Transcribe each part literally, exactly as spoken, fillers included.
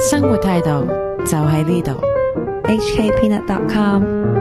生活態度就喺呢度。 H K peanut dot com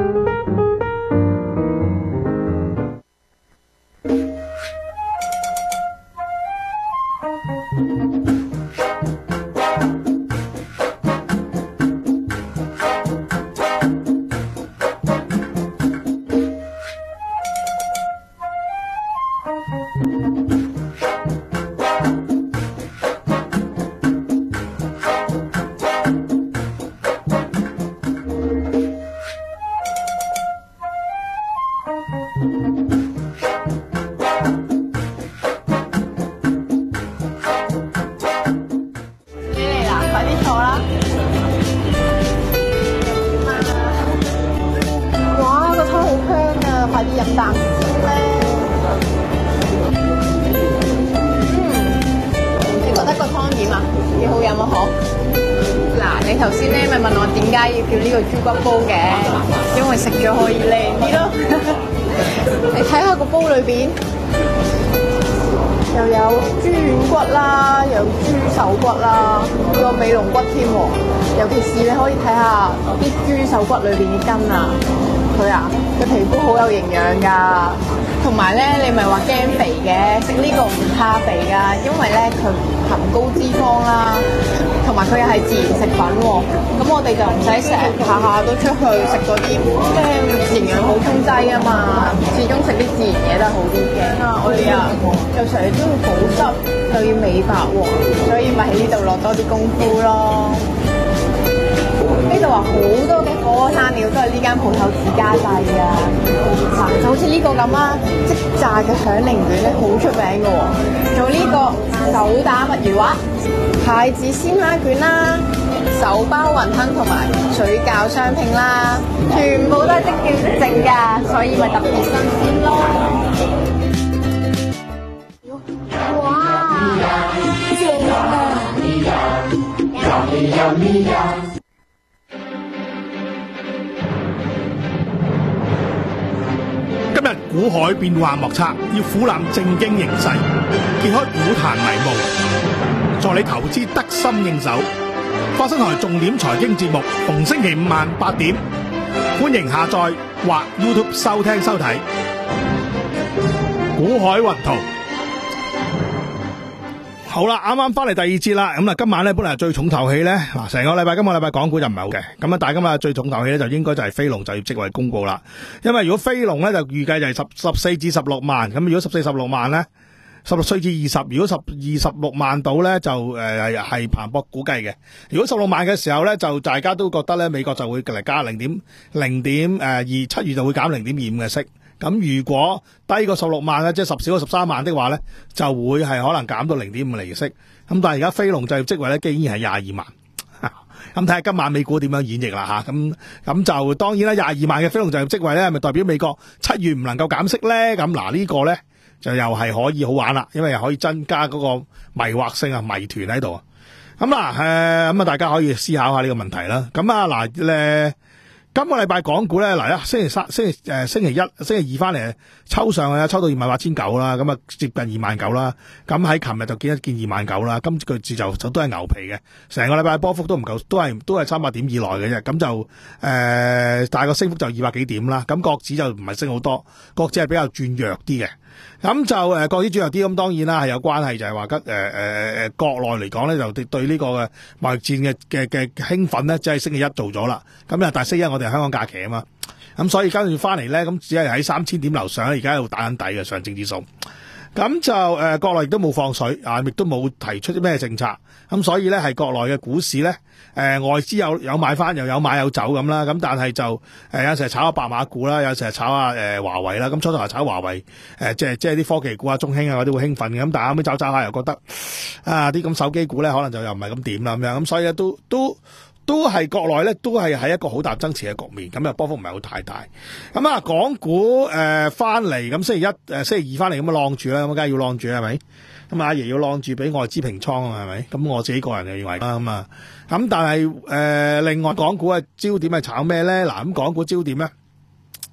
頭先咧咪問我點解要叫呢個豬骨煲嘅，因為食咗可以靚啲咯。你睇下個煲裏邊又有豬軟骨啦，有豬手骨啦，有個尾龍骨添喎。尤其是你可以睇下啲豬手骨裏邊嘅筋啊，佢啊個皮膚好有營養㗎。同埋咧，你咪話驚肥嘅，食呢個唔怕肥㗎，因為咧佢含高脂肪啦。同埋佢又係自然食品喎，咁我哋就唔使成日下下都出去食嗰啲咩營養補充劑啊嘛，始終食啲自然嘢都係好啲嘅。啊，我哋啊又成日都要保濕，又要美白喎，所以咪喺呢度落多啲功夫咯。呢度話好多嘅火鍋生料都係呢間鋪頭自家製㗎，嗱就好似呢個咁啊，即炸嘅響鈴卷咧好出名嘅喎，仲有呢個手打墨魚滑、蟹子鮮蝦卷啦、手包雲吞同埋水餃雙拼啦，全部都係即叫即整㗎，所以咪特別新鮮咯。哇！正啊！ 今日股海變幻莫測，要俯瞰正經形勢，揭開股壇迷霧，助你投資得心應手。發生台重點財經節目，逢星期五晚八點，歡迎下載或 YouTube 收聽收睇。股海雲圖。好啦，啱啱翻嚟第二節啦，咁啊今晚咧本來係最重頭戲咧，嗱成個禮拜今個禮拜港股就唔係好嘅，咁啊但係今日最重頭戲咧就應該就係飛龍就業職位公告啦，因為如果飛龍咧就預計就係十十四至十六萬，咁如果十四十六萬咧，十六歲至二十，如果十二十六萬到咧就誒係彭博估計嘅，如果十六萬嘅時候咧就大家都覺得咧美國就會嚟加零點零點誒二七月就會減零點二五嘅息。咁如果低過十六萬咧，即係十少過十三萬的話咧，就會係可能減到零點五厘息。咁但係而家飛龍就業職位咧，竟然係廿二萬。咁睇下今晚美股點樣演繹啦吓。咁咁就當然啦，廿二萬嘅飛龍就業職位咧，係咪代表美國七月唔能夠減息咧？咁嗱呢個咧就又係可以好玩啦，因為又可以增加嗰個迷惑性啊，謎團喺度。咁嗱誒，咁啊大家可以思考下呢個問題啦。咁啊嗱誒。今個禮拜港股咧，嗱一星期三、星期誒、呃、星期一、星期二翻嚟抽上去啦，抽到二萬八千九啦，咁啊接近二萬九啦。咁喺琴日就見一見二萬九啦，今個字就就都係牛皮嘅，成個禮拜波幅都唔夠，都係都係三百點以內嘅啫。咁就誒、呃，大個升幅就二百幾點啦。咁國指就唔係升好多，國指係比較轉弱啲嘅。咁就誒國指轉弱啲，咁當然啦係有關係，就係話吉誒誒誒國內嚟講咧，就對對呢個嘅貿易戰嘅嘅嘅興奮咧，即係星期一做咗啦。咁啊，但係星期一我哋係香港假期啊嘛，咁所以跟住翻嚟咧，咁只係喺三千點樓上，而家喺度打緊底嘅上證指數。咁就誒、呃、國內亦都冇放水啊，亦都冇提出啲咩政策，咁所以咧係國內嘅股市咧，誒、呃、外資有有買翻，又有買有走咁啦，咁但係就誒、呃、有時係炒下白馬股啦，有時係炒下誒華為啦，咁初頭係炒華為，誒、呃、即係即係啲科技股啊、中興啊嗰啲會興奮嘅，咁但係後尾走走下又覺得啊啲咁手機股咧可能就又唔係咁點啦咁樣，咁所以咧都都。都係國內咧，都係喺一個好大增持嘅局面，咁啊波幅唔係好太大。咁啊，港股誒翻嚟，咁星期一誒、呃、星期二翻嚟咁啊晾住啦，咁梗係要晾住係咪？咁阿爺要晾住俾外資平倉啊，係咪？咁我自己個人就認為啦，咁啊，咁但係誒、呃、另外港股嘅焦點係炒咩咧？嗱，咁港股焦點咧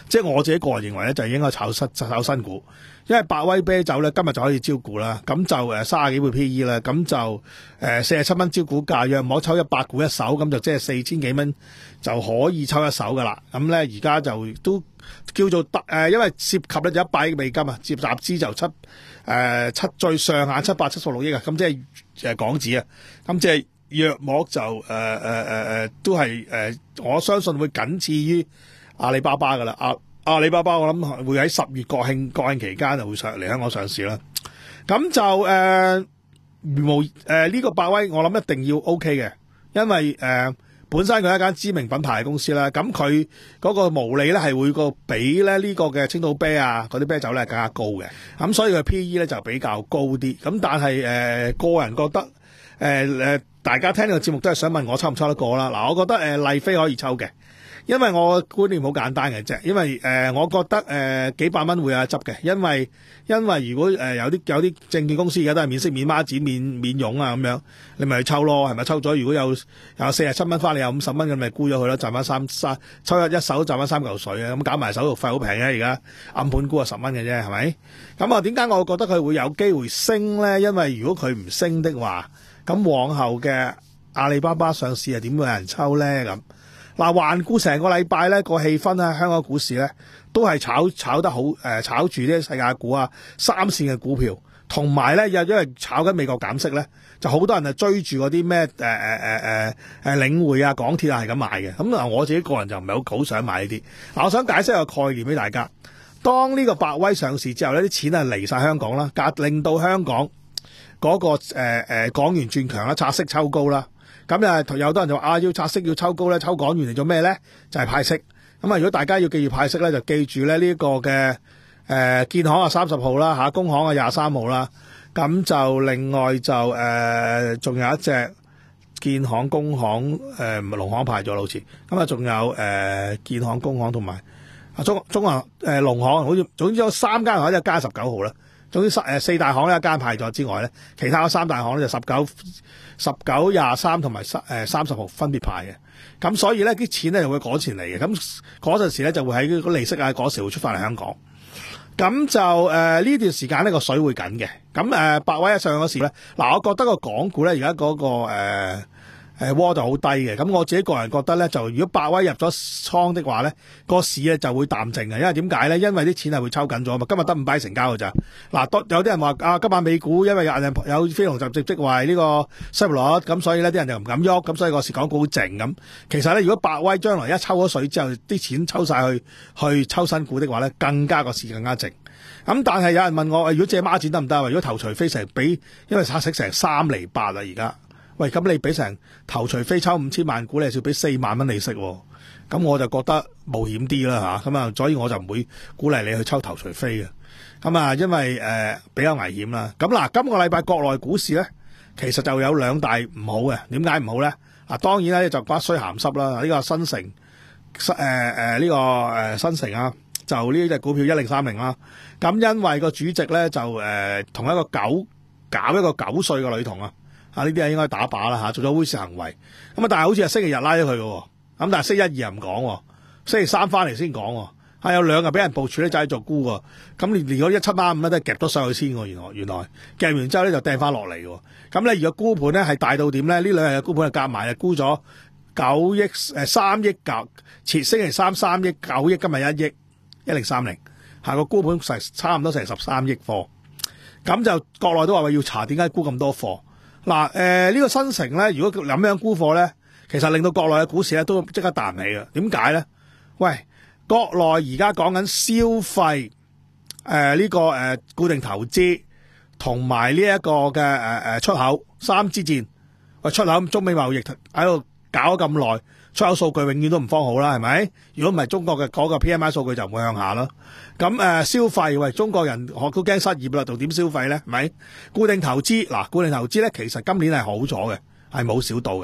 即係我自己個人認為咧，就應該炒新炒新股，因為百威啤酒咧今日就可以招股啦，咁就誒三十幾倍 P E 啦，咁就誒四十七蚊招股價，約莫抽一百股一手，咁就即係四千幾蚊就可以抽一手噶啦。咁咧而家就都叫做得誒，因為涉及咧就一百億美金啊，接集資就七誒七最上限七百七十六億啊，咁即係誒港紙啊，咁即係約莫就誒誒誒誒都係誒、呃，我相信會僅次於阿里巴巴噶啦。阿阿里巴巴我諗會喺十月國慶國慶期間就會上嚟香港上市啦。咁就誒無誒呢個百威我諗一定要 OK 嘅，因為誒、呃、本身佢係一間知名品牌嘅公司啦。咁佢嗰個毛利咧係會個比咧呢個嘅青島啤啊嗰啲啤酒咧更加高嘅。咁所以佢 P E 咧就比較高啲。咁但係誒、呃、個人覺得誒誒、呃、大家聽呢個節目都係想問我抽唔抽得過啦。嗱，我覺得誒麗飛可以抽嘅。因為我觀念好簡單嘅啫，因為誒、呃，我覺得誒、呃、幾百蚊會有得執嘅，因為因為如果誒、呃、有啲有啲證券公司而家都係免息免孖展免免佣啊咁樣，你咪去抽咯，係咪抽咗？如果有有四十七蚊翻嚟，有五十蚊咁咪沽咗佢咯，賺翻三三抽一一手賺翻三嚿水啊！咁搞埋手續費好平嘅，而家暗盤沽啊十蚊嘅啫，係咪？咁啊，點解我覺得佢會有機會升咧？因為如果佢唔升的話，咁往後嘅阿里巴巴上市係點會有人抽咧？咁嗱，環顧成個禮拜咧個氣氛咧，香港股市咧都係炒炒得好誒、呃，炒住啲世界股啊、三線嘅股票，同埋咧又因為炒緊美國減息咧，就好多人係追住嗰啲咩誒誒誒誒誒領匯啊、港鐵啊係咁買嘅。咁嗱，我自己個人就唔係好好想買呢啲。嗱，我想解釋個概念俾大家。當呢個百威上市之後咧，啲錢係離晒香港啦，令到香港嗰、那個誒誒、呃、港元轉強啦，拆息抽高啦。咁啊，有好多人就話啊，要拆息要抽高咧，抽港元嚟做咩咧？就係、是、派息。咁啊，如果大家要記住派息咧，就記住咧呢一個嘅誒、呃、建行啊三十號啦嚇，工行啊廿三號啦。咁就另外就誒仲、呃、有一隻建行、工行誒唔係農行派咗好似。咁啊，仲有誒、呃、建行、工行同埋啊中中行誒農行，好似總之有三間行，一加十九號啦。總之誒四大行呢一間派咗之外咧，其他三大行咧就十九、十九、廿三同埋三誒三十號分別派嘅。咁所以咧啲錢咧就會嗰錢嚟嘅。咁嗰陣時咧就會喺個利息啊嗰時會出翻嚟香港。咁就誒呢、呃、段時間呢個水會緊嘅。咁誒百威一上嗰時咧，嗱我覺得個港股咧而家嗰個誒。呃誒窩就好低嘅，咁我自己個人覺得咧，就如果百威入咗倉的話咧，個市咧就會淡靜嘅，因為點解咧？因為啲錢係會抽緊咗嘛，今日得五百成交㗎咋。嗱，多有啲人話啊，今晚美股因為有有非農就職職位呢個失業率，咁所以呢啲人就唔敢喐，咁所以個市港股好靜咁。其實咧，如果百威將來一抽咗水之後，啲錢抽晒去去抽新股的話咧，更加個市更加靜。咁但係有人問我，如果借孖展得唔得啊？如果頭除非成俾，因為拆息成三厘八啦而家。喂，咁你俾成頭除非抽五千萬股，你係要俾四萬蚊利息，咁我就覺得冒險啲啦吓，咁啊，所以我就唔會鼓勵你去抽頭除非嘅，咁啊，因為誒、呃、比較危險啦。咁嗱，今個禮拜國內股市咧，其實就有兩大唔好嘅，點解唔好咧？啊，當然咧就瓜衰鹹濕啦，呢、這個新城，誒誒呢個誒新城啊，就呢隻股票一零三零啦，咁因為個主席咧就誒同、呃、一個九搞一個九歲嘅女童啊。啊！呢啲係應該打靶啦嚇，做咗猥褻行為。咁啊，但係好似係星期日拉咗佢嘅，咁但係星期一二又唔講，星期三翻嚟先講。係有兩日俾人部署咧，就係做沽喎。咁連連嗰一七孖五咧都係夾咗上去先喎。原來原來夾完之後咧就掟翻落嚟嘅。咁咧如果沽盤咧係大到點咧？呢兩日嘅沽盤係夾埋啊，沽咗九億誒三億九，前星期三三億九億，今日一億一零三零，下個沽盤成差唔多成十三億貨。咁就國內都話要查點解沽咁多貨。嗱，誒、呃、呢、這個新城咧，如果咁樣沽貨咧，其實令到國內嘅股市咧都即刻彈起嘅。點解咧？喂，國內而家講緊消費，誒、呃、呢、這個誒、呃、固定投資同埋呢一個嘅誒誒出口三支箭。喂，出口中美貿易喺度搞咗咁耐，出口數據永遠都唔方好啦，係咪？如果唔係中國嘅嗰個 P M I 數據就唔會向下啦。咁誒、呃、消費，喂，中國人學都驚失業啦，仲點消費咧？係咪？固定投資嗱，固定投資咧其實今年係好咗嘅，係冇少到嘅。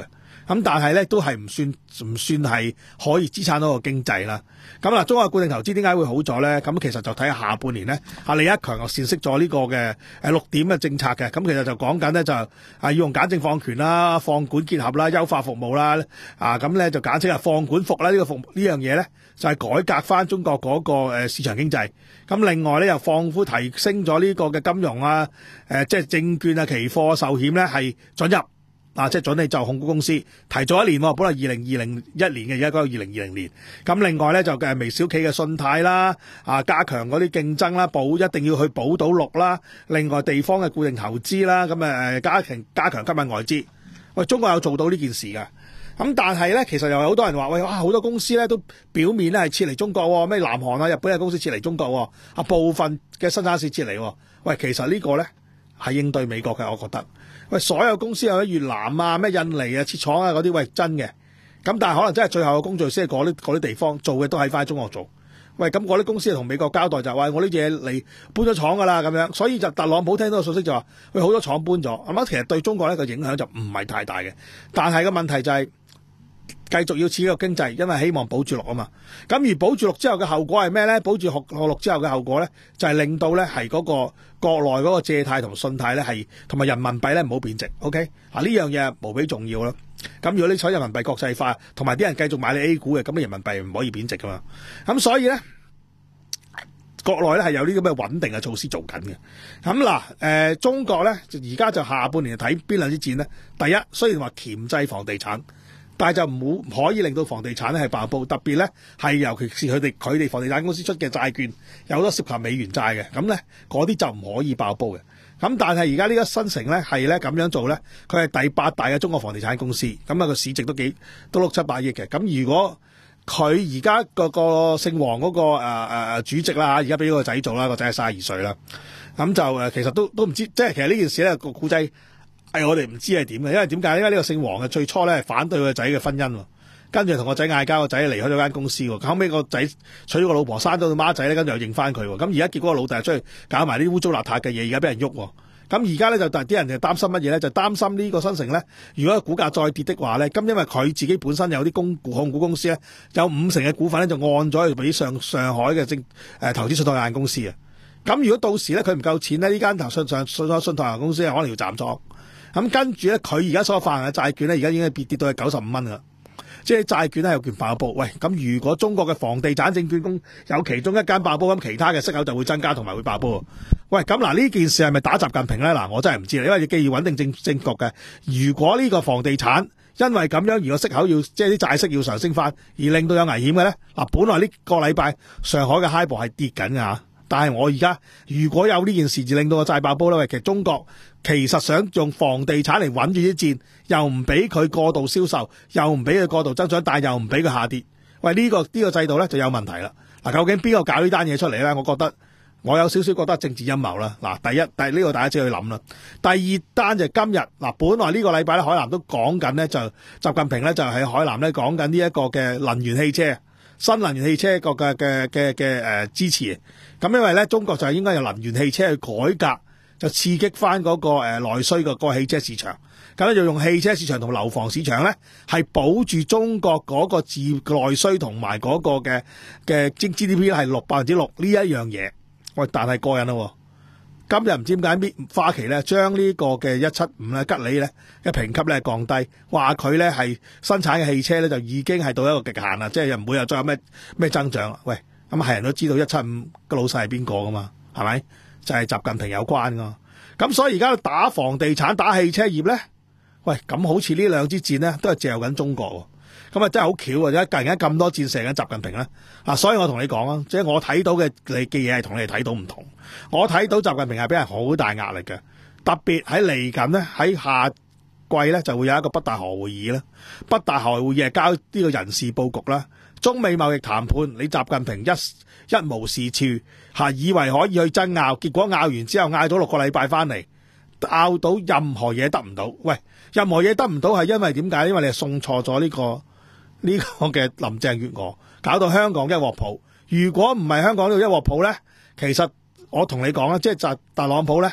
咁但係咧都係唔算唔算係可以支撐到個經濟啦。咁嗱，中國固定投資點解會好咗咧？咁其實就睇下下半年咧，阿李克強又闡釋咗呢個嘅誒六點嘅政策嘅。咁其實就講緊咧就係要用簡政放權啦、放管結合啦、優化服務啦。啊咁咧就簡稱係放管服啦。呢個服務呢樣嘢咧就係改革翻中國嗰個誒市場經濟。咁另外咧又放寬提升咗呢個嘅金融啊，誒即係證券啊、期貨、壽險咧係准入。啊！即係准你就控股公司提早一年，本來二零二零一年嘅，而家嗰個二零二零年。咁另外咧就誒微小企嘅信貸啦，啊加強嗰啲競爭啦，保一定要去保到六啦。另外地方嘅固定投資啦，咁誒加強加強吸引外資。喂，中國有做到呢件事㗎。咁但係咧，其實又有好多人話喂，哇好多公司咧都表面咧係撤離中國，咩南韓啊、日本嘅公司撤離中國，啊部分嘅生產線撤離。喂，其實呢個咧係應對美國嘅，我覺得。喂，所有公司有喺越南啊、咩印尼啊、設廠啊嗰啲，喂真嘅。咁但係可能真係最後嘅工序先係嗰啲嗰啲地方做嘅，都喺翻中國做。喂，咁嗰啲公司係同美國交代就話，我啲嘢嚟搬咗廠㗎啦，咁樣。所以就特朗普聽到個信息就話，喂好多廠搬咗。咁啊，其實對中國呢個影響就唔係太大嘅。但係個問題就係、是。繼續要刺激個經濟，因為希望保住六啊嘛。咁而保住六之後嘅後果係咩咧？保住六六之後嘅後果咧，就係、是、令到咧係嗰個國內嗰個借貸同信貸咧係同埋人民幣咧唔好貶值。OK 啊，呢樣嘢無比重要咯。咁如果你想人民幣國際化，同埋啲人繼續買你 A 股嘅，咁人民幣唔可以貶值噶嘛。咁所以咧，國內咧係有呢啲咁嘅穩定嘅措施做緊嘅。咁嗱，誒、呃、中國咧而家就下半年睇邊兩支箭咧？第一，雖然話鉗制房地產。但係就唔可以令到房地產咧係爆煲，特別咧係尤其是佢哋佢哋房地產公司出嘅債券有好多涉及美元債嘅，咁咧嗰啲就唔可以爆煲嘅。咁但係而家呢個新城咧係咧咁樣做咧，佢係第八大嘅中國房地產公司，咁啊個市值都幾都六七百億嘅。咁如果佢而家個個姓黃嗰個誒誒主席啦嚇，而家俾個仔做啦，個仔係卅二歲啦，咁就誒其實都都唔知，即係其實呢件事咧個故仔。係我哋唔知係點嘅，因為點解？因為呢個姓黃嘅最初咧係反對佢個仔嘅婚姻，跟住同個仔嗌交，個仔離開咗間公司，後尾個仔娶咗個老婆，生咗個孖仔咧，跟住又認翻佢。咁而家結果個老豆出去搞埋啲污糟邋遢嘅嘢，而家俾人喐。咁而家咧就啲人就擔心乜嘢咧？就擔心呢個新城咧，如果個股價再跌的話咧，咁因為佢自己本身有啲公控股公司咧，有五成嘅股份咧就按咗去俾上上海嘅證誒投資信託有限公司啊。咁如果到時咧佢唔夠錢咧，呢間投信上信託信託有限公司可能要斬倉。咁跟住咧，佢而家所發行嘅債券咧，而家已經係跌跌到係九十五蚊噶啦。即係債券咧有權爆煲。喂，咁如果中國嘅房地產證券公有其中一間爆煲，咁其他嘅息口就會增加同埋會爆煲。喂，咁嗱呢件事係咪打習近平咧？嗱，我真係唔知啦，因為既要穩定政政局嘅。如果呢個房地產因為咁樣而個息口要即係啲債息要上升翻，而令到有危險嘅咧，嗱，本來呢個禮拜上海嘅 HIBOR係跌緊噶。但係我而家如果有呢件事而令到個債爆煲咧，其實中國其實想用房地產嚟穩住啲戰，又唔俾佢過度銷售，又唔俾佢過度增長，但係又唔俾佢下跌。喂，呢、呢個呢、呢個制度咧就有問題啦。嗱，究竟邊個搞呢單嘢出嚟咧？我覺得我有少少覺得政治陰謀啦。嗱，第一，第呢個大家自己去諗啦。第二單就係今日嗱，本來呢個禮拜咧，海南都講緊咧，就習近平咧就喺海南咧講緊呢一個嘅能源汽車。新能源汽車個嘅嘅嘅嘅誒支持，咁因為咧中國就係應該用能源汽車去改革，就刺激翻嗰個誒內需個個汽車市場，咁咧就用汽車市場同樓房市場咧係保住中國嗰個自內需同埋嗰個嘅嘅 G D P 係六百分之六呢一樣嘢。喂，但係過癮咯，今日唔知點解搣花旗咧將呢個嘅一七五咧吉利咧嘅評級咧降低，話佢咧係生產嘅汽車咧就已經係到一個極限啦，即係又唔會又再有咩咩增長啦。喂，咁係人都知道一七五個老細係邊個噶嘛，係咪？就係習近平有關噶。咁所以而家打房地產打汽車業咧，喂，咁好似呢兩支箭咧都係嚼緊中國。咁啊真係好巧啊！而家而家咁多箭射緊習近平咧，啊，所以我同你講啊，即係我睇到嘅你嘅嘢係同你哋睇到唔同。我睇到習近平係俾人好大壓力嘅，特別喺嚟緊咧喺下季咧就會有一個北戴河會議啦。北戴河會議係交呢個人事佈局啦。中美貿易談判，你習近平一一無是處嚇，以為可以去爭拗，結果拗完之後拗咗六個禮拜翻嚟，拗到任何嘢得唔到。喂，任何嘢得唔到係因為點解？因為你係送錯咗呢個。呢個嘅林鄭月娥搞到香港一鑊泡，如果唔係香港呢度一鑊泡咧，其實我同你講啦，即係就特朗普咧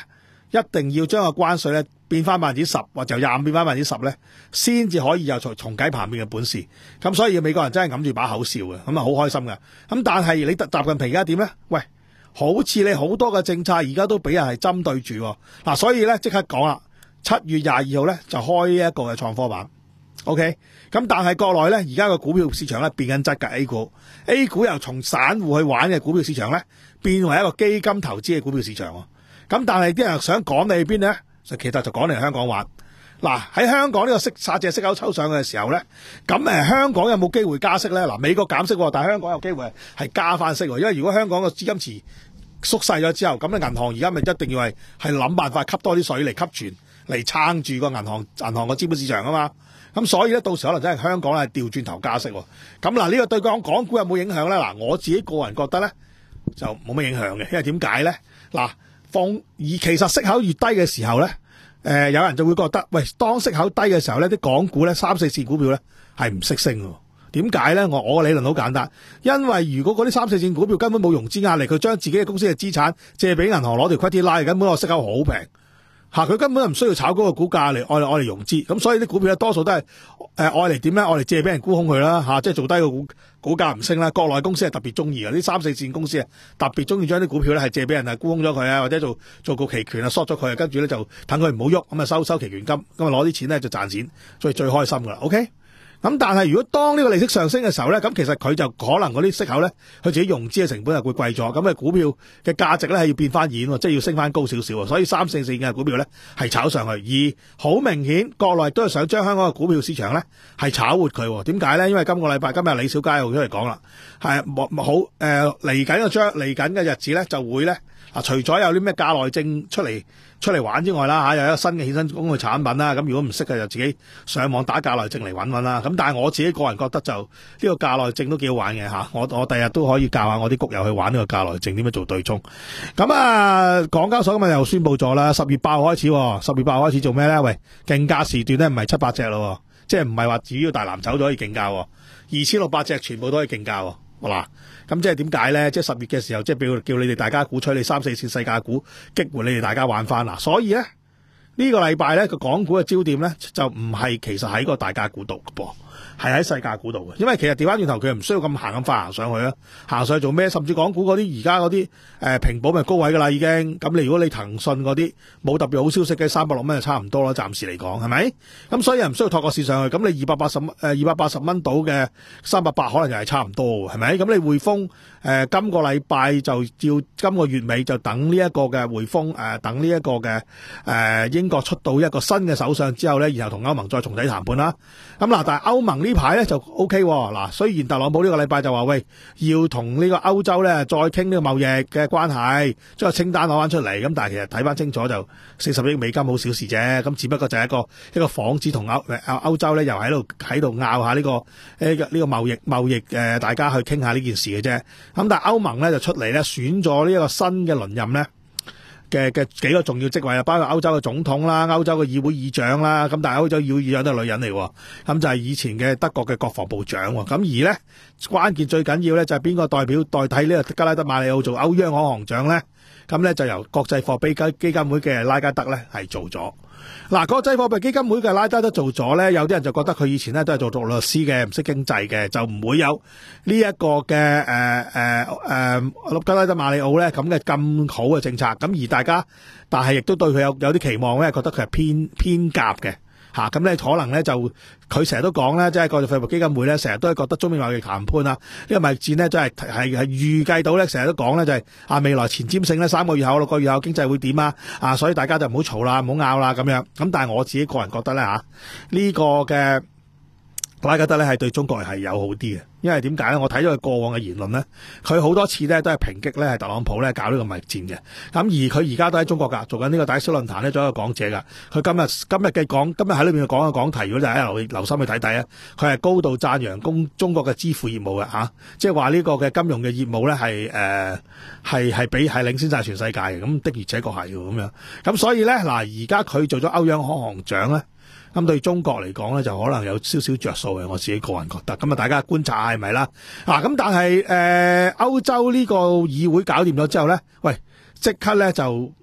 一定要將個關稅咧變翻百分之十，或者由廿五變翻百分之十咧，先至可以有重重啟盤面嘅本事。咁所以美國人真係揞住把口笑嘅，咁啊好開心嘅。咁但係你習近平而家點咧？喂，好似你好多嘅政策而家都俾人係針對住喎。嗱，所以咧即刻講啦，七月廿二號咧就開呢一個嘅創科板。OK， 咁但係國內咧而家個股票市場咧變緊質㗎 A 股，A 股由從散戶去玩嘅股票市場咧變為一個基金投資嘅股票市場喎。咁但係啲人想趕你去邊咧？就其實就趕嚟香港玩。嗱，喺香港呢個息殺隻息口抽上嘅時候咧，咁誒香港有冇機會加息咧？嗱，美國減息，但係香港有機會係加翻息，因為如果香港個資金池縮細咗之後，咁咧銀行而家咪一定要係係諗辦法吸多啲水嚟吸存嚟撐住個銀行銀行個資本市場啊嘛。咁所以咧到時可能真係香港係調轉頭加息。咁嗱，呢個對港港股有冇影響咧？嗱，我自己個人覺得咧就冇乜影響嘅，因為點解咧？嗱。放而其實息口越低嘅時候咧，誒、呃、有人就會覺得，喂，當息口低嘅時候咧，啲港股咧三四線股票咧係唔識升嘅。點解咧？我我嘅理論好簡單，因為如果嗰啲三四線股票根本冇融資壓力，佢將自己嘅公司嘅資產借俾銀行攞條 credit line，根本個息口好平嚇，佢根本就唔需要炒高個股價嚟愛嚟愛嚟融資。咁所以啲股票咧多數都係誒愛嚟點咧？愛嚟借俾人沽空佢啦嚇，即係做低個股股價唔升啦。國內公司係特別中意嘅，呢三四線公司啊特別中意將啲股票咧係借俾人啊沽空咗佢啊，或者做做個期權啊 short 咗佢，跟住咧就等佢唔好喐，咁啊收收期權金，咁啊攞啲錢咧就賺錢，所以最開心噶啦。OK。咁但係如果當呢個利息上升嘅時候咧，咁其實佢就可能嗰啲息口咧，佢自己融資嘅成本係會貴咗，咁嘅股票嘅價值咧係要變翻現，即係要升翻高少少，所以三四線嘅股票咧係炒上去，而好明顯國內都係想將香港嘅股票市場咧係炒活佢。點解咧？因為今個禮拜今日李小加又出嚟講啦，係冇好誒嚟緊嘅將嚟緊嘅日子咧就會咧啊，除咗有啲咩價內證出嚟出嚟玩之外啦嚇，又有一個新嘅衍生工具產品啦。咁如果唔識嘅就自己上網打價內證嚟揾揾啦。咁但係我自己個人覺得就呢個價內證都幾好玩嘅嚇。我我第日都可以教下我啲谷友去玩呢個價內證點樣做對沖。咁啊，港交所今日又宣布咗啦，十月八號開始，十月八號開始做咩咧？喂，競價時段咧唔係七八隻咯，即係唔係話只要大藍籌就可以競價，二千六百隻全部都可以競價。嗱，咁即係點解咧？即係十月嘅時候，即係叫叫你哋大家鼓吹你三四線世界股，激活你哋大家玩翻嗱。所以咧呢個禮拜咧個港股嘅焦點咧就唔係其實喺個大價股度嘅噃，係喺世界股度嘅。因為其實調翻轉頭佢唔需要咁行咁快行上去啊，行上去做咩？甚至港股嗰啲而家嗰啲誒平保咪高位噶啦已經。咁你如果你騰訊嗰啲冇特別好消息嘅三百六蚊就差唔多啦，暫時嚟講係咪？咁所以又唔需要托個市上去。咁你二百八十蚊誒二百八十蚊到嘅三百八可能又係差唔多係咪？咁你匯豐誒、呃、今個禮拜就要今個月尾就等呢一個嘅匯豐誒、呃、等呢一個嘅誒、呃、英國出到一個新嘅首相之後咧，然後同歐盟再重啟談判啦。咁嗱，但係歐盟呢排咧就 O K 喎。嗱，雖然特朗普呢個禮拜就話喂要同呢個歐洲咧再傾呢個貿易嘅關係，將個清單攞翻出嚟。咁但係其實睇翻清楚就四十億美金好小事啫。咁只不過就係一個一個幌子，同歐誒歐洲咧又喺度喺度拗下呢個呢個呢個貿易貿易誒，大家去傾下呢件事嘅啫。咁但係歐盟咧就出嚟咧選咗呢一個新嘅輪任咧嘅嘅幾個重要職位啊，包括歐洲嘅總統啦、歐洲嘅議會議長啦。咁但係歐洲議會議長都係女人嚟喎，咁就係以前嘅德國嘅國防部長喎。咁而咧關鍵最緊要咧就係邊個代表代替呢個加拉德馬里奧做歐央行行長咧？咁咧就由國際貨幣基金會嘅拉加德咧係做咗。嗱，國際貨幣基金會嘅拉加德做咗咧，有啲人就覺得佢以前咧都係做做律師嘅，唔識經濟嘅，就唔會有呢一個嘅誒誒誒加拉德馬里奧咧咁嘅咁好嘅政策。咁而大家但係亦都對佢有有啲期望咧，覺得佢係偏偏鴿嘅。嚇咁咧，可能咧就佢成日都講咧，即係國際貨幣基金會咧，成日都係覺得中美貿易談判啊，呢個貿易戰咧，真係係係預計到咧，成日都講咧就係啊未來前瞻性咧，三個月後六個月後經濟會點啊啊，所以大家就唔好嘈啦，唔好拗啦咁樣。咁但係我自己個人覺得咧嚇，呢個嘅拉加德咧係對中國係友好啲嘅，因為點解咧？我睇咗佢過往嘅言論咧，佢好多次咧都係抨擊咧係特朗普咧搞呢個貿易戰嘅。咁而佢而家都喺中國㗎，做緊呢個大小論壇咧，做一個講者㗎。佢今日今日嘅講，今日喺裏邊講嘅講題，如果就喺留留心去睇睇啊，佢係高度讚揚中中國嘅支付業務嘅嚇，即係話呢個嘅金融嘅業務咧係誒係係比係領先晒全世界嘅。咁的而且確係咁樣。咁所以咧嗱，而家佢做咗歐央行行長咧。咁對中國嚟講咧，就可能有少少着數嘅，我自己個人覺得。咁啊，大家觀察下係咪啦？嗱，咁但係誒歐洲呢個議會搞掂咗之後咧，喂，即刻咧就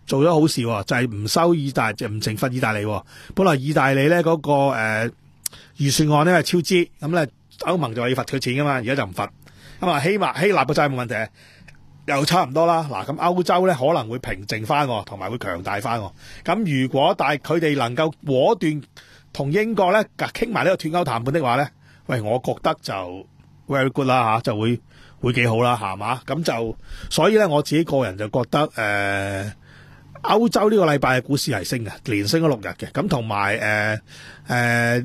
做咗好事，就係、是、唔收意大就唔懲罰意大利。本來意大利咧嗰、那個誒預、呃、算案咧係超支，咁咧歐盟就話要罰佢錢噶嘛，而家就唔罰。咁啊希臘希臘嘅債冇問題，又差唔多啦。嗱，咁歐洲咧可能會平靜翻，同埋會強大翻。咁如果但係佢哋能夠果斷同英國咧傾埋呢個脫歐談判的話咧，喂，我覺得就 very good 啦吓，就會會幾好啦，係嘛？咁就所以咧，我自己個人就覺得誒。呃歐洲呢個禮拜嘅股市係升嘅，連升咗六日嘅，咁同埋誒誒，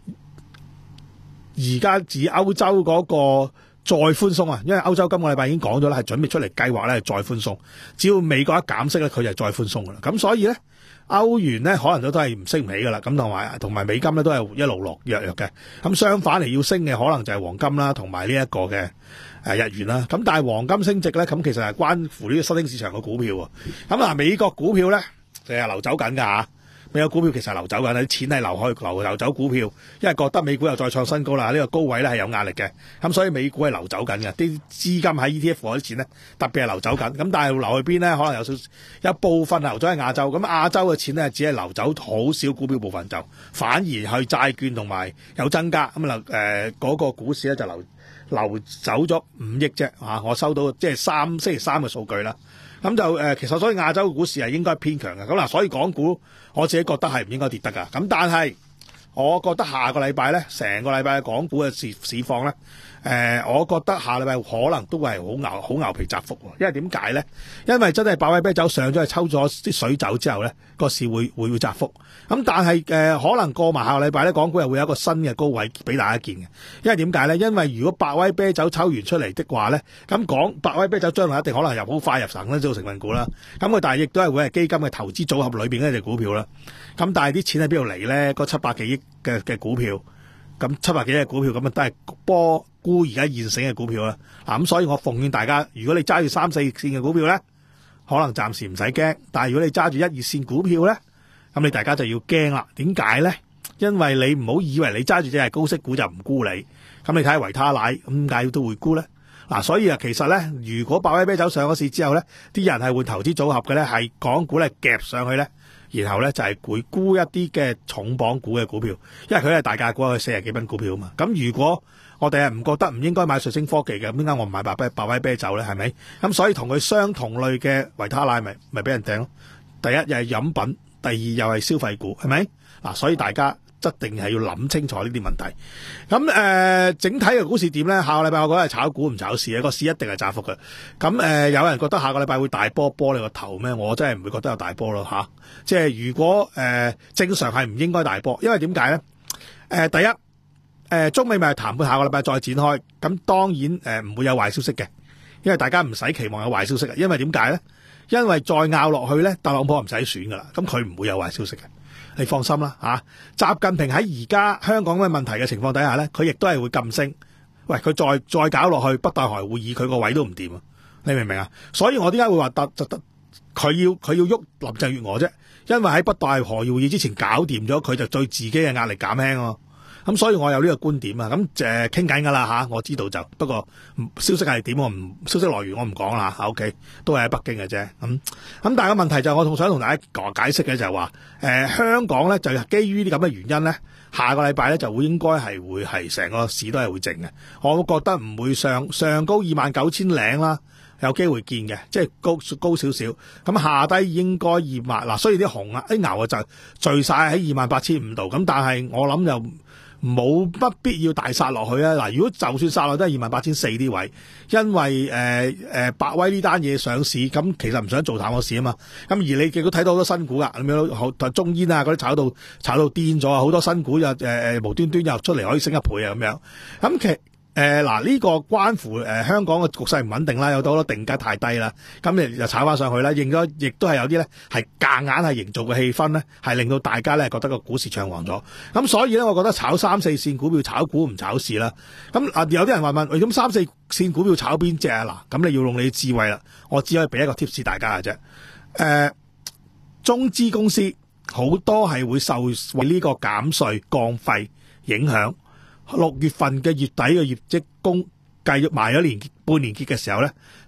而家指歐洲嗰個再寬鬆啊，因為歐洲今個禮拜已經講咗啦，係準備出嚟計劃咧再寬鬆，只要美國一減息咧，佢就再寬鬆噶啦，咁所以咧歐元咧可能都都係唔升唔起噶啦，咁同埋同埋美金咧都係一路落弱弱嘅，咁相反嚟要升嘅可能就係黃金啦，同埋呢一個嘅。誒日元啦，咁但係黃金升值咧，咁其實係關乎呢個新興市場嘅股票喎。咁嗱，美國股票咧就係流走緊㗎嚇，美國股票其實係流走緊，啲錢係流去流流走股票，因為覺得美股又再創新高啦，呢個高位咧係有壓力嘅，咁所以美股係流走緊嘅，啲資金喺 E T F 嗰啲錢咧特別係流走緊，咁但係流去邊咧？可能有少一部分流咗喺亞洲，咁亞洲嘅錢咧只係流走好少股票部分，就反而去債券同埋有增加，咁啊誒嗰個股市咧就流。流走咗五億啫，啊！我收到即係三星期三嘅數據啦，咁就誒、呃，其實所以亞洲嘅股市係應該偏強嘅，咁嗱，所以港股我自己覺得係唔應該跌得噶，咁但係我覺得下個禮拜咧，成個禮拜嘅港股嘅市市況咧，誒、呃，我覺得下禮拜可能都係好牛好牛皮窄幅，因為點解咧？因為真係百威啤酒上咗去抽咗啲水走之後咧，個市會會會窄幅。咁但係誒、呃，可能過埋下個禮拜咧，港股又會有一個新嘅高位俾大家見嘅。因為點解咧？因為如果百威啤酒抽完出嚟的話咧，咁講百威啤酒將來一定可能入好快入神啦，做成分股啦。咁佢但係亦都係會係基金嘅投資組合裏邊嘅一隻股票啦。咁但係啲錢喺邊度嚟咧？嗰七百幾億嘅嘅股票，咁七百幾億嘅股票咁啊，都係波沽而家現成嘅股票啦。嗱，咁所以我奉勸大家，如果你揸住三四線嘅股票咧，可能暫時唔使驚。但係如果你揸住一二線股票咧，咁你大家就要驚啦，點解咧？因為你唔好以為你揸住隻係高息股就唔沽你，咁你睇下維他奶，咁解都會沽咧。嗱，所以啊，其實咧，如果百威啤酒上咗市之後咧，啲人係會投資組合嘅咧，係港股咧夾上去咧，然後咧就係會沽一啲嘅重磅股嘅股票，因為佢係大價股，佢四十幾蚊股票啊嘛。咁如果我哋係唔覺得唔應該買瑞星科技嘅，咁點解我唔買百威百威啤酒咧？係咪？咁所以同佢相同類嘅維他奶，咪咪俾人掟咯。第一又係飲品。第二又係消費股，係咪？嗱，所以大家一定係要諗清楚呢啲問題。咁誒、呃，整體嘅股市點咧？下個禮拜我覺得係炒股唔炒市，個市一定係窄幅嘅。咁誒、呃，有人覺得下個禮拜會大波波你個頭咩？我真係唔會覺得有大波咯嚇。即係如果誒、呃、正常係唔應該大波，因為點解咧？誒、呃，第一誒、呃、中美咪談判下個禮拜再展開，咁當然誒唔、呃、會有壞消息嘅，因為大家唔使期望有壞消息嘅，因為點解咧？因為再拗落去咧，特朗普唔使選噶啦，咁佢唔會有壞消息嘅，你放心啦吓。習近平喺而家香港嘅問題嘅情況底下咧，佢亦都係會禁升。喂，佢再再搞落去，北戴河會議佢個位都唔掂啊！你明唔明啊？所以我點解會話特就得佢要佢要喐林鄭月娥啫？因為喺北戴河會議之前搞掂咗，佢就對自己嘅壓力減輕咯。咁所以我有呢個觀點啊，咁誒傾緊噶啦吓，我知道就不過消息係點我唔消息來源我唔講啦吓 ，OK 都係喺北京嘅啫。咁咁但係個問題就係我仲想同大家講解釋嘅就係話，誒、呃、香港咧就基於啲咁嘅原因咧，下個禮拜咧就會應該係會係成個市都係會靜嘅。我覺得唔會上上高二萬九千零啦，有機會見嘅，即係高高少少。咁下低應該二萬嗱，雖然啲紅啊啲牛啊就聚晒喺二萬八千五度，咁但係我諗就。冇不必要大殺落去啊！嗱，如果就算殺落都係二萬八千四啲位，因為誒誒、呃、百威呢單嘢上市，咁其實唔想做淡個市啊嘛。咁而你亦都睇到好多新股噶，咁樣好中煙啊嗰啲炒到炒到癲咗啊！好多新股又誒誒無端端又出嚟可以升一倍啊咁樣。咁其誒嗱呢個關乎誒、呃、香港嘅局勢唔穩定啦，有好多定價太低啦，咁你就炒翻上去啦。認咗亦都係有啲咧係夾硬係營造嘅氣氛咧，係令到大家咧覺得個股市暢旺咗。咁所以咧，我覺得炒三四線股票炒股唔炒市啦。咁啊有啲人話問，喂，咁三四線股票炒邊隻啊？嗱，咁你要用你智慧啦。我只可以俾一個 tips 大家嘅啫。誒、呃，中資公司好多係會受為呢個減稅降費影響。六月份嘅月底嘅業績公計咗埋咗年半年結嘅時候咧，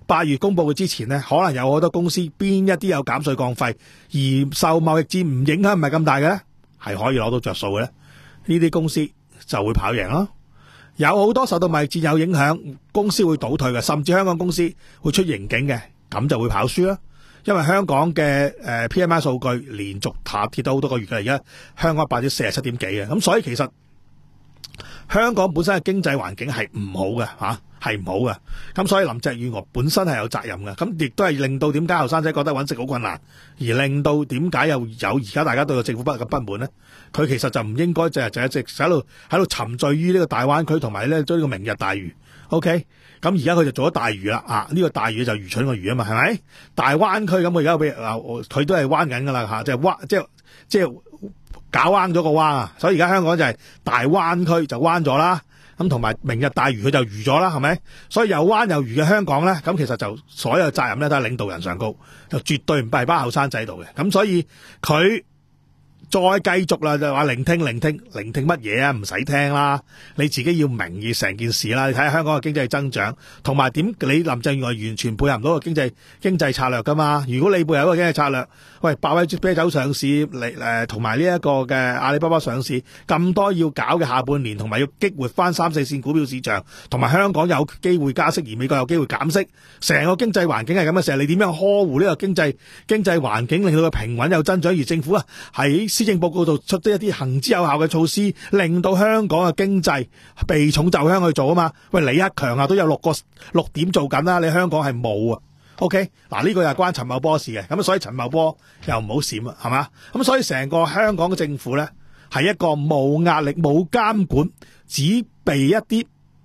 八月公布嘅之前呢，可能有好多公司邊一啲有減稅降費，而受貿易戰唔影響唔係咁大嘅咧，係可以攞到着數嘅咧，呢啲公司就會跑贏咯。有好多受到貿易戰有影響，公司會倒退嘅，甚至香港公司會出盈警嘅，咁就會跑輸啦。因為香港嘅誒 P M I 數據連續下跌咗好多個月嘅，而家香港百分之四十七點幾嘅，咁所以其實香港本身嘅經濟環境係唔好嘅嚇，係唔好嘅。咁所以林鄭月娥本身係有責任嘅，咁亦都係令到點解後生仔覺得揾食好困難，而令到點解又有而家大家對個政府不咁不滿呢？佢其實就唔應該就係就一直喺度喺度沉醉於呢個大灣區同埋咧將呢個明日大嶼。OK， 咁而家佢就做咗大嶼啦，啊呢、呢個大嶼就愚蠢個愚啊嘛，係咪？大灣區咁佢而家俾啊佢都係彎緊噶啦嚇，即係彎即係即係搞彎咗個彎啊！所以而家香港就係大灣區就彎咗啦，咁同埋明日大嶼佢就愚咗啦，係咪？所以又彎又愚嘅香港咧，咁其實就所有責任咧都係領導人上高，就絕對唔係班後生仔度嘅。咁所以佢再繼續啦，就話聆聽聆聽聆聽乜嘢啊？唔使聽啦，你自己要明義成件事啦。你睇下香港嘅經濟增長，同埋點你林鄭月娥完全配合唔到個經濟經濟策略噶嘛？如果你背後一個經濟策略，喂，百威啤酒上市嚟誒，同埋呢一個嘅阿里巴巴上市咁多要搞嘅下半年，同埋要激活翻三四線股票市場，同埋香港有機會加息，而美國有機會減息，成個經濟環境係咁嘅時候，你點樣呵護呢個經濟經濟環境，令到佢平穩有增長？而政府啊喺施政報告度出咗一啲行之有效嘅措施，令到香港嘅經濟避重就輕去做啊嘛。喂，李克強啊都有六個六點做緊啦，你香港係冇啊。OK， 嗱呢個又係關陳茂波事嘅，咁所以陳茂波又唔好閃啊，係嘛？咁所以成個香港嘅政府咧係一個冇壓力、冇監管，只被一啲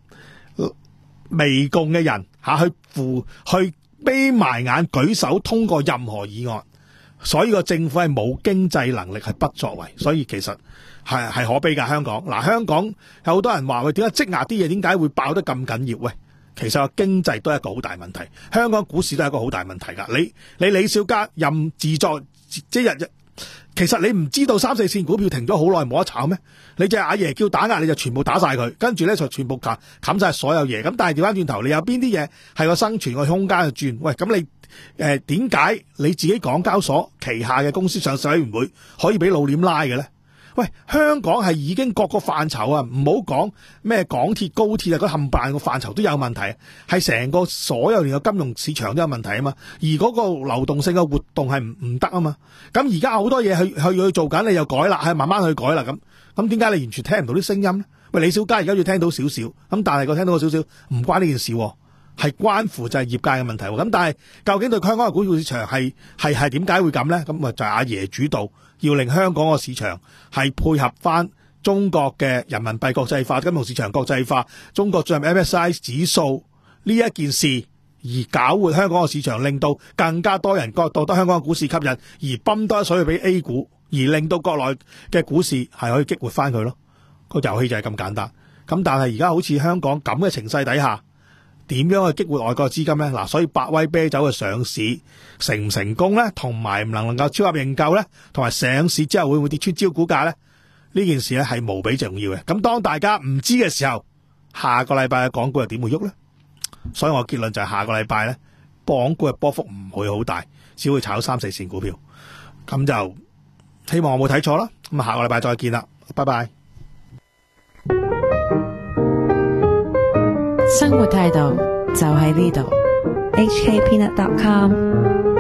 媚共嘅人吓去扶去眯埋眼舉手通過任何議案。所以個政府係冇經濟能力，係不作為，所以其實係係可悲㗎。香港嗱，香港有好多人話喂，點解積壓啲嘢點解會爆得咁緊要？喂，其實個經濟都係一個好大問題，香港股市都係一個好大問題㗎。你你李小加任自作即日日，其實你唔知道三四線股票停咗好耐冇得炒咩？你隻阿爺叫打壓，你就全部打晒佢，跟住咧就全部冚冚晒所有嘢。咁但係調翻轉頭，你有邊啲嘢係個生存個空間去轉？喂，咁你？誒，點解你自己港交所旗下嘅公司上市委員會可以俾老臉拉嘅咧？喂，香港係已經各個範疇啊，唔好講咩港鐵、高鐵啊，嗰冚唪唥個範疇都有問題，係成個所有連個金融市場都有問題啊嘛。而嗰個流動性嘅活動係唔唔得啊嘛。咁而家好多嘢去去去做緊，你又改啦，係慢慢去改啦咁。咁點解你完全聽唔到啲聲音咧？喂，李小加而家要聽到少少，咁但係個聽到個少少唔關呢件事。係關乎就係業界嘅問題，咁但係究竟對香港嘅股票市場係係係點解會咁呢？咁啊就係阿爺主導，要令香港個市場係配合翻中國嘅人民幣國際化、金融市場國際化、中國進入 M S C I 指數呢一件事，而搞活香港嘅市場，令到更加多人覺得香港嘅股市吸引，而泵多一水去俾 A 股，而令到國內嘅股市係可以激活翻佢咯。個遊戲就係咁簡單。咁但係而家好似香港咁嘅情勢底下，點樣去激活外國資金呢？嗱，所以百威啤酒嘅上市成唔成功呢？同埋唔能唔能夠超額認購呢？同埋上市之後會唔會跌穿招股價呢？呢件事咧係無比重要嘅。咁當大家唔知嘅時候，下個禮拜嘅港股又點會喐呢？所以我結論就係下個禮拜呢，港股嘅波幅唔會好大，只會炒三四線股票。咁就希望我冇睇錯啦。咁下個禮拜再見啦，拜拜。 生活態度就喺呢度。 H K Peanut dot com